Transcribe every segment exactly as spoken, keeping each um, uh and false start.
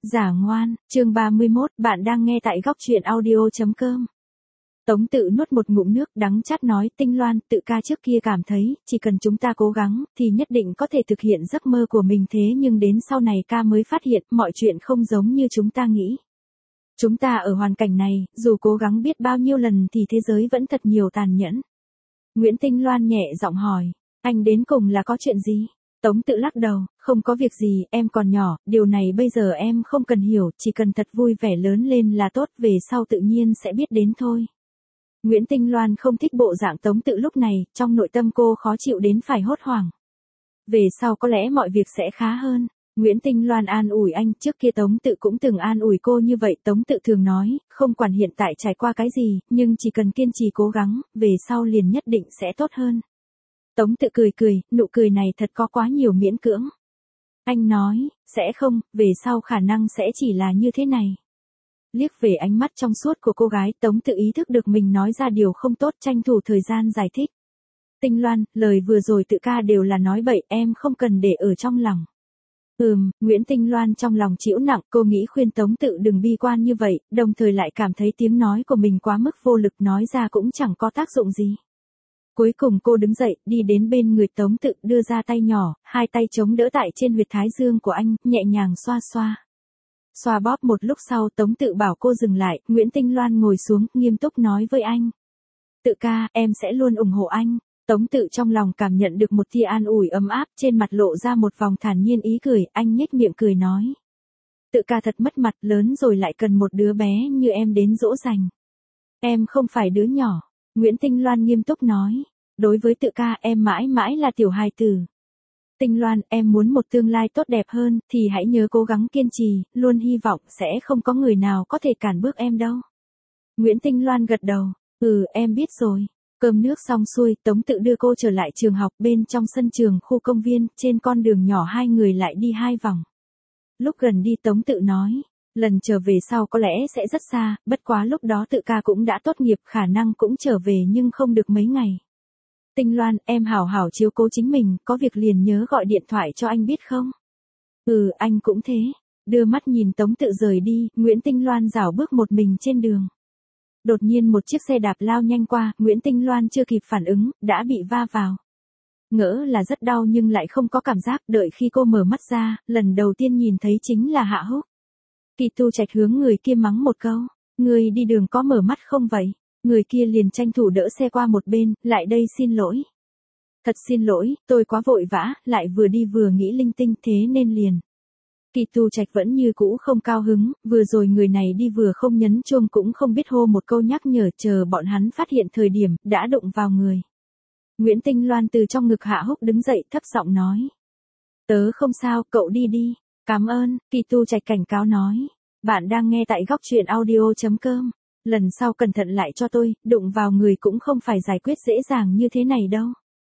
Giả ngoan, chương ba mươi mốt, bạn đang nghe tại góc truyện audio chấm com. Tống Tự nuốt một ngụm nước đắng chát nói, Tinh Loan, Tự ca trước kia cảm thấy, chỉ cần chúng ta cố gắng, thì nhất định có thể thực hiện giấc mơ của mình, thế nhưng đến sau này ca mới phát hiện, mọi chuyện không giống như chúng ta nghĩ. Chúng ta ở hoàn cảnh này, dù cố gắng biết bao nhiêu lần thì thế giới vẫn thật nhiều tàn nhẫn. Nguyễn Tinh Loan nhẹ giọng hỏi, anh đến cùng là có chuyện gì? Tống Tự lắc đầu, không có việc gì, em còn nhỏ, điều này bây giờ em không cần hiểu, chỉ cần thật vui vẻ lớn lên là tốt, về sau tự nhiên sẽ biết đến thôi. Nguyễn Tinh Loan không thích bộ dạng Tống Tự lúc này, trong nội tâm cô khó chịu đến phải hốt hoảng. Về sau có lẽ mọi việc sẽ khá hơn. Nguyễn Tinh Loan an ủi anh, trước kia Tống Tự cũng từng an ủi cô như vậy, Tống Tự thường nói, không quản hiện tại trải qua cái gì, nhưng chỉ cần kiên trì cố gắng, về sau liền nhất định sẽ tốt hơn. Tống Tự cười cười, nụ cười này thật có quá nhiều miễn cưỡng. Anh nói, sẽ không, về sau khả năng sẽ chỉ là như thế này. Liếc về ánh mắt trong suốt của cô gái, Tống Tự ý thức được mình nói ra điều không tốt, tranh thủ thời gian giải thích. Tinh Loan, lời vừa rồi Tự ca đều là nói bậy, em không cần để ở trong lòng. Ừm, Nguyễn Tinh Loan trong lòng chịu nặng, cô nghĩ khuyên Tống Tự đừng bi quan như vậy, đồng thời lại cảm thấy tiếng nói của mình quá mức vô lực, nói ra cũng chẳng có tác dụng gì. Cuối cùng cô đứng dậy, đi đến bên người Tống Tự, đưa ra tay nhỏ, hai tay chống đỡ tại trên huyệt thái dương của anh, nhẹ nhàng xoa xoa. Xoa bóp một lúc sau, Tống Tự bảo cô dừng lại, Nguyễn Tinh Loan ngồi xuống, nghiêm túc nói với anh. Tự ca, em sẽ luôn ủng hộ anh. Tống Tự trong lòng cảm nhận được một tia an ủi ấm áp, trên mặt lộ ra một vòng thản nhiên ý cười, anh nhếch miệng cười nói. Tự ca thật mất mặt, lớn rồi lại cần một đứa bé như em đến dỗ dành. Em không phải đứa nhỏ. Nguyễn Tinh Loan nghiêm túc nói, đối với Tự ca em mãi mãi là tiểu hài tử. Tinh Loan, em muốn một tương lai tốt đẹp hơn, thì hãy nhớ cố gắng kiên trì, luôn hy vọng sẽ không có người nào có thể cản bước em đâu. Nguyễn Tinh Loan gật đầu, ừ em biết rồi. Cơm nước xong xuôi, Tống Tự đưa cô trở lại trường học, bên trong sân trường khu công viên, trên con đường nhỏ hai người lại đi hai vòng. Lúc gần đi Tống Tự nói. Lần trở về sau có lẽ sẽ rất xa, bất quá lúc đó Tự ca cũng đã tốt nghiệp, khả năng cũng trở về nhưng không được mấy ngày. Tinh Loan, em hảo hảo chiếu cố chính mình, có việc liền nhớ gọi điện thoại cho anh biết không? Ừ, anh cũng thế. Đưa mắt nhìn Tống Tự rời đi, Nguyễn Tinh Loan rảo bước một mình trên đường. Đột nhiên một chiếc xe đạp lao nhanh qua, Nguyễn Tinh Loan chưa kịp phản ứng, đã bị va vào. Ngỡ là rất đau nhưng lại không có cảm giác, đợi khi cô mở mắt ra, lần đầu tiên nhìn thấy chính là Hạ Húc. Kỳ Tu Trạch hướng người kia mắng một câu, người đi đường có mở mắt không vậy? Người kia liền tranh thủ đỡ xe qua một bên, lại đây xin lỗi. Thật xin lỗi, tôi quá vội vã, lại vừa đi vừa nghĩ linh tinh thế nên liền. Kỳ Tu Trạch vẫn như cũ không cao hứng, vừa rồi người này đi vừa không nhấn chuông cũng không biết hô một câu nhắc nhở, chờ bọn hắn phát hiện thời điểm, đã đụng vào người. Nguyễn Tinh Loan từ trong ngực Hạ Húc đứng dậy thấp giọng nói. Tớ không sao, cậu đi đi. Cảm ơn, Kỳ Tu Trạch cảnh cáo nói. Bạn đang nghe tại góc truyện audio chấm com. Lần sau cẩn thận lại cho tôi, đụng vào người cũng không phải giải quyết dễ dàng như thế này đâu.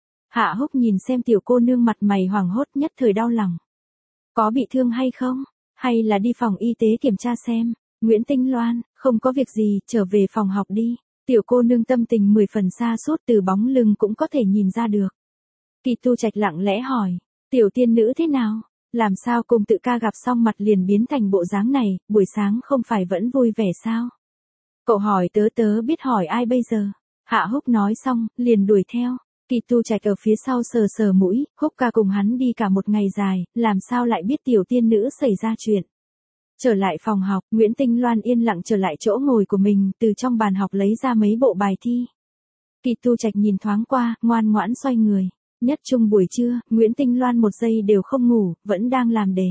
Hạ Húc nhìn xem tiểu cô nương mặt mày hoảng hốt, nhất thời đau lòng. Có bị thương hay không? Hay là đi phòng y tế kiểm tra xem? Nguyễn Tinh Loan, không có việc gì, trở về phòng học đi. Tiểu cô nương tâm tình mười phần xa sút, từ bóng lưng cũng có thể nhìn ra được. Kỳ Tu Trạch lặng lẽ hỏi, tiểu tiên nữ thế nào? Làm sao cùng Tự ca gặp xong mặt liền biến thành bộ dáng này, buổi sáng không phải vẫn vui vẻ sao? Cậu hỏi tớ tớ biết hỏi ai bây giờ? Hạ Húc nói xong, liền đuổi theo. Kỳ Tu Trạch ở phía sau sờ sờ mũi, Húc ca cùng hắn đi cả một ngày dài, làm sao lại biết tiểu tiên nữ xảy ra chuyện. Trở lại phòng học, Nguyễn Tinh Loan yên lặng trở lại chỗ ngồi của mình, từ trong bàn học lấy ra mấy bộ bài thi. Kỳ Tu Trạch nhìn thoáng qua, ngoan ngoãn xoay người. Nhất trung buổi trưa, Nguyễn Tinh Loan một giây đều không ngủ, vẫn đang làm đề.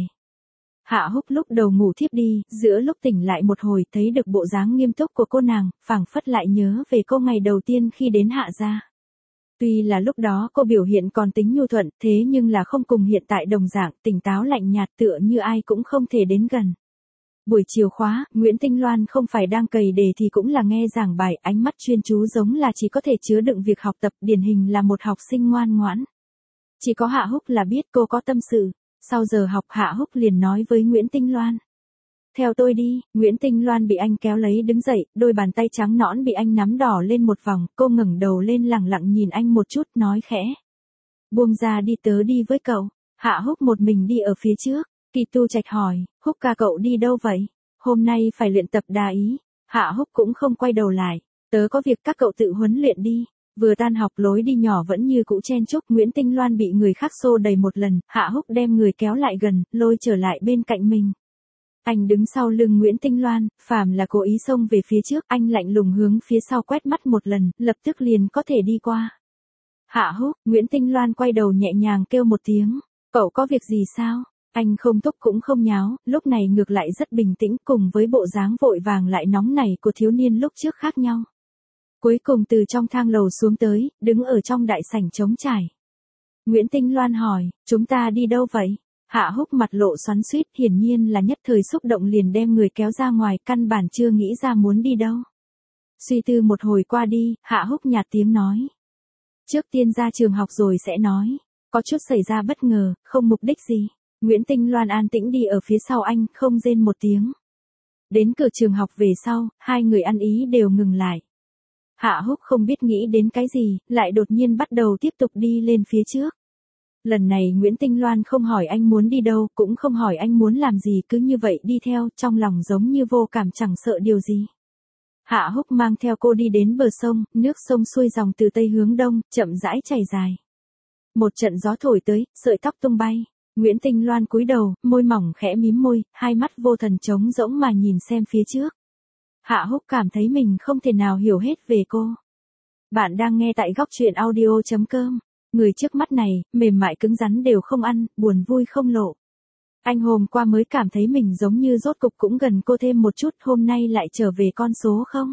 Hạ Húc lúc đầu ngủ thiếp đi, giữa lúc tỉnh lại một hồi thấy được bộ dáng nghiêm túc của cô nàng, phảng phất lại nhớ về cô ngày đầu tiên khi đến Hạ gia. Tuy là lúc đó cô biểu hiện còn tính nhu thuận, thế nhưng là không cùng hiện tại đồng dạng, tỉnh táo lạnh nhạt tựa như ai cũng không thể đến gần. Buổi chiều khóa, Nguyễn Tinh Loan không phải đang cày đề thì cũng là nghe giảng bài, ánh mắt chuyên chú giống là chỉ có thể chứa đựng việc học tập, điển hình là một học sinh ngoan ngoãn. Chỉ có Hạ Húc là biết cô có tâm sự. Sau giờ học Hạ Húc liền nói với Nguyễn Tinh Loan. Theo tôi đi, Nguyễn Tinh Loan bị anh kéo lấy đứng dậy, đôi bàn tay trắng nõn bị anh nắm đỏ lên một vòng, cô ngẩng đầu lên lẳng lặng nhìn anh một chút, nói khẽ. Buông ra đi, tớ đi với cậu. Hạ Húc một mình đi ở phía trước, Kỳ Tu Trạch hỏi, Húc ca cậu đi đâu vậy? Hôm nay phải luyện tập đà ý. Hạ Húc cũng không quay đầu lại. Tớ có việc các cậu tự huấn luyện đi. Vừa tan học lối đi nhỏ vẫn như cũ chen chúc. Nguyễn Tinh Loan bị người khác xô đầy một lần. Hạ Húc đem người kéo lại gần, lôi trở lại bên cạnh mình. Anh đứng sau lưng Nguyễn Tinh Loan, phàm là cố ý xông về phía trước, anh lạnh lùng hướng phía sau quét mắt một lần, lập tức liền có thể đi qua. Hạ Húc, Nguyễn Tinh Loan quay đầu nhẹ nhàng kêu một tiếng, cậu có việc gì sao? Anh không thúc cũng không nháo, lúc này ngược lại rất bình tĩnh cùng với bộ dáng vội vàng lại nóng nảy của thiếu niên lúc trước khác nhau. Cuối cùng từ trong thang lầu xuống tới, đứng ở trong đại sảnh trống trải. Nguyễn Tinh Loan hỏi, chúng ta đi đâu vậy? Hạ Húc mặt lộ xoắn xuýt, hiển nhiên là nhất thời xúc động liền đem người kéo ra ngoài, căn bản chưa nghĩ ra muốn đi đâu. Suy tư một hồi qua đi, Hạ Húc nhạt tiếng nói. Trước tiên ra trường học rồi sẽ nói, có chút xảy ra bất ngờ, không mục đích gì. Nguyễn Tinh Loan an tĩnh đi ở phía sau anh, không rên một tiếng. Đến cửa trường học về sau, hai người ăn ý đều ngừng lại. Hạ Húc không biết nghĩ đến cái gì, lại đột nhiên bắt đầu tiếp tục đi lên phía trước. Lần này Nguyễn Tinh Loan không hỏi anh muốn đi đâu, cũng không hỏi anh muốn làm gì, cứ như vậy đi theo, trong lòng giống như vô cảm chẳng sợ điều gì. Hạ Húc mang theo cô đi đến bờ sông, nước sông xuôi dòng từ tây hướng đông, chậm rãi chảy dài. Một trận gió thổi tới, sợi tóc tung bay. Nguyễn Tinh Loan cúi đầu, môi mỏng khẽ mím môi, hai mắt vô thần trống rỗng mà nhìn xem phía trước. Hạ Húc cảm thấy mình không thể nào hiểu hết về cô. Bạn đang nghe tại góc truyện audio chấm com. Người trước mắt này, mềm mại cứng rắn đều không ăn, buồn vui không lộ. Anh hôm qua mới cảm thấy mình giống như rốt cục cũng gần cô thêm một chút, hôm nay lại trở về con số không.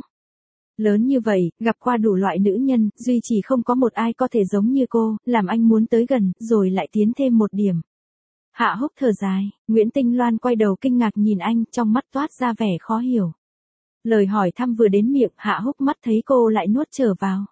Lớn như vậy, gặp qua đủ loại nữ nhân, duy chỉ không có một ai có thể giống như cô, làm anh muốn tới gần, rồi lại tiến thêm một điểm. Hạ Húc thở dài, Nguyễn Tinh Loan quay đầu kinh ngạc nhìn anh, trong mắt toát ra vẻ khó hiểu. Lời hỏi thăm vừa đến miệng, Hạ Húc mắt thấy cô lại nuốt trở vào.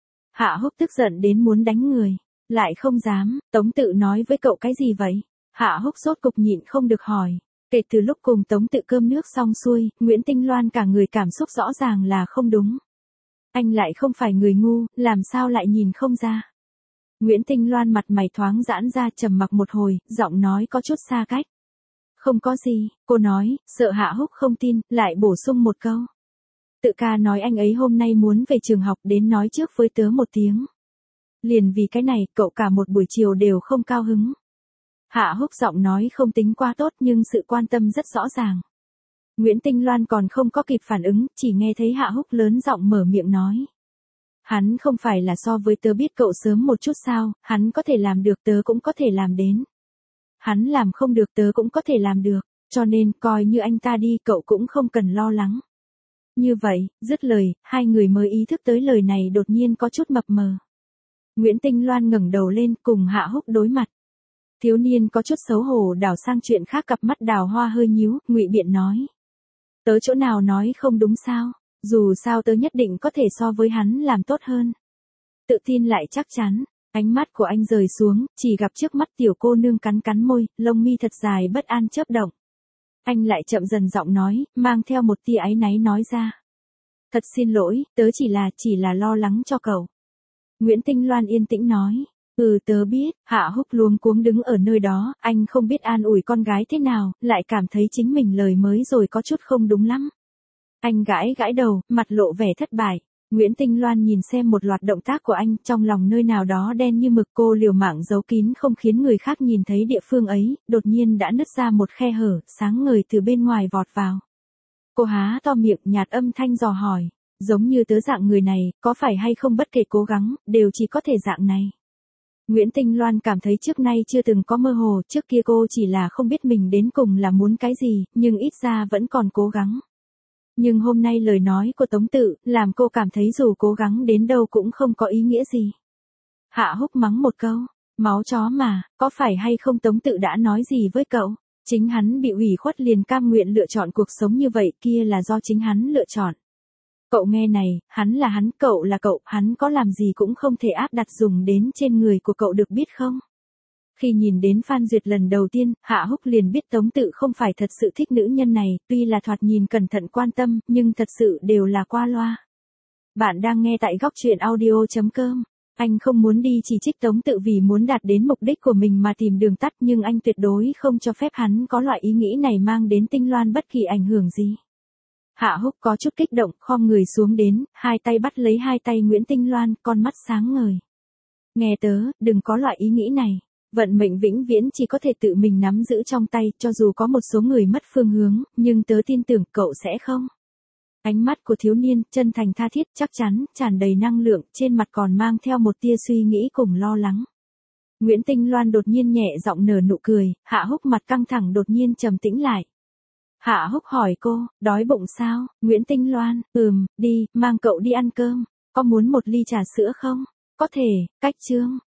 Hạ Húc tức giận đến muốn đánh người, lại không dám. Tống Tự nói với cậu cái gì vậy? Hạ Húc rốt cục nhịn không được hỏi. Kể từ lúc cùng Tống Tự cơm nước xong xuôi, Nguyễn Tinh Loan cả người cảm xúc rõ ràng là không đúng. Anh lại không phải người ngu, làm sao lại nhìn không ra? Nguyễn Tinh Loan mặt mày thoáng giãn ra, trầm mặc một hồi, giọng nói có chút xa cách. Không có gì, cô nói, sợ Hạ Húc không tin, lại bổ sung một câu. Tự ca nói anh ấy hôm nay muốn về trường học, đến nói trước với tớ một tiếng. Liền vì cái này, cậu cả một buổi chiều đều không cao hứng. Hạ Húc giọng nói không tính quá tốt nhưng sự quan tâm rất rõ ràng. Nguyễn Tinh Loan còn không có kịp phản ứng, chỉ nghe thấy Hạ Húc lớn giọng mở miệng nói. Hắn không phải là so với tớ biết cậu sớm một chút sao, hắn có thể làm được tớ cũng có thể làm đến. Hắn làm không được tớ cũng có thể làm được, cho nên coi như anh ta đi cậu cũng không cần lo lắng. Như vậy, dứt lời, hai người mới ý thức tới lời này đột nhiên có chút mập mờ. Nguyễn Tinh Loan ngẩng đầu lên cùng Hạ Húc đối mặt. Thiếu niên có chút xấu hổ đảo sang chuyện khác, cặp mắt đào hoa hơi nhíu, ngụy biện nói. Tớ chỗ nào nói không đúng sao, dù sao tớ nhất định có thể so với hắn làm tốt hơn. Tự tin lại chắc chắn, ánh mắt của anh rời xuống, chỉ gặp trước mắt tiểu cô nương cắn cắn môi, lông mi thật dài bất an chớp động. Anh lại chậm dần giọng nói, mang theo một tia áy náy nói ra. Thật xin lỗi, tớ chỉ là, chỉ là lo lắng cho cậu. Nguyễn Tinh Loan yên tĩnh nói. Ừ tớ biết. Hạ Húc luống cuống đứng ở nơi đó, anh không biết an ủi con gái thế nào, lại cảm thấy chính mình lời mới rồi có chút không đúng lắm. Anh gãi gãi đầu, mặt lộ vẻ thất bại. Nguyễn Tinh Loan nhìn xem một loạt động tác của anh, trong lòng nơi nào đó đen như mực, cô liều mạng giấu kín không khiến người khác nhìn thấy địa phương ấy, đột nhiên đã nứt ra một khe hở, sáng ngời từ bên ngoài vọt vào. Cô há to miệng, nhạt âm thanh dò hỏi, giống như tớ dạng người này, có phải hay không bất kể cố gắng, đều chỉ có thể dạng này. Nguyễn Tinh Loan cảm thấy trước nay chưa từng có mơ hồ, trước kia cô chỉ là không biết mình đến cùng là muốn cái gì, nhưng ít ra vẫn còn cố gắng. Nhưng hôm nay lời nói của Tống Tự, làm cô cảm thấy dù cố gắng đến đâu cũng không có ý nghĩa gì. Hạ Húc mắng một câu, máu chó mà, có phải hay không Tống Tự đã nói gì với cậu? Chính hắn bị ủy khuất liền cam nguyện lựa chọn cuộc sống như vậy, kia là do chính hắn lựa chọn. Cậu nghe này, hắn là hắn, cậu là cậu, hắn có làm gì cũng không thể áp đặt dùng đến trên người của cậu được biết không? Khi nhìn đến Phan Duyệt lần đầu tiên, Hạ Húc liền biết Tống Tự không phải thật sự thích nữ nhân này, tuy là thoạt nhìn cẩn thận quan tâm, nhưng thật sự đều là qua loa. Bạn đang nghe tại góc truyện audio chấm com. Anh không muốn đi chỉ trích Tống Tự vì muốn đạt đến mục đích của mình mà tìm đường tắt, nhưng anh tuyệt đối không cho phép hắn có loại ý nghĩ này mang đến Tinh Loan bất kỳ ảnh hưởng gì. Hạ Húc có chút kích động, khom người xuống đến, hai tay bắt lấy hai tay Nguyễn Tinh Loan, con mắt sáng ngời. Nghe tớ, đừng có loại ý nghĩ này. Vận mệnh vĩnh viễn chỉ có thể tự mình nắm giữ trong tay, cho dù có một số người mất phương hướng, nhưng tớ tin tưởng cậu sẽ không. Ánh mắt của thiếu niên, chân thành tha thiết, chắc chắn, tràn đầy năng lượng, trên mặt còn mang theo một tia suy nghĩ cùng lo lắng. Nguyễn Tinh Loan đột nhiên nhẹ giọng nở nụ cười, Hạ Húc mặt căng thẳng đột nhiên trầm tĩnh lại. Hạ Húc hỏi cô, đói bụng sao? Nguyễn Tinh Loan, ừm, đi, mang cậu đi ăn cơm. Có muốn một ly trà sữa không? Có thể, cách chương.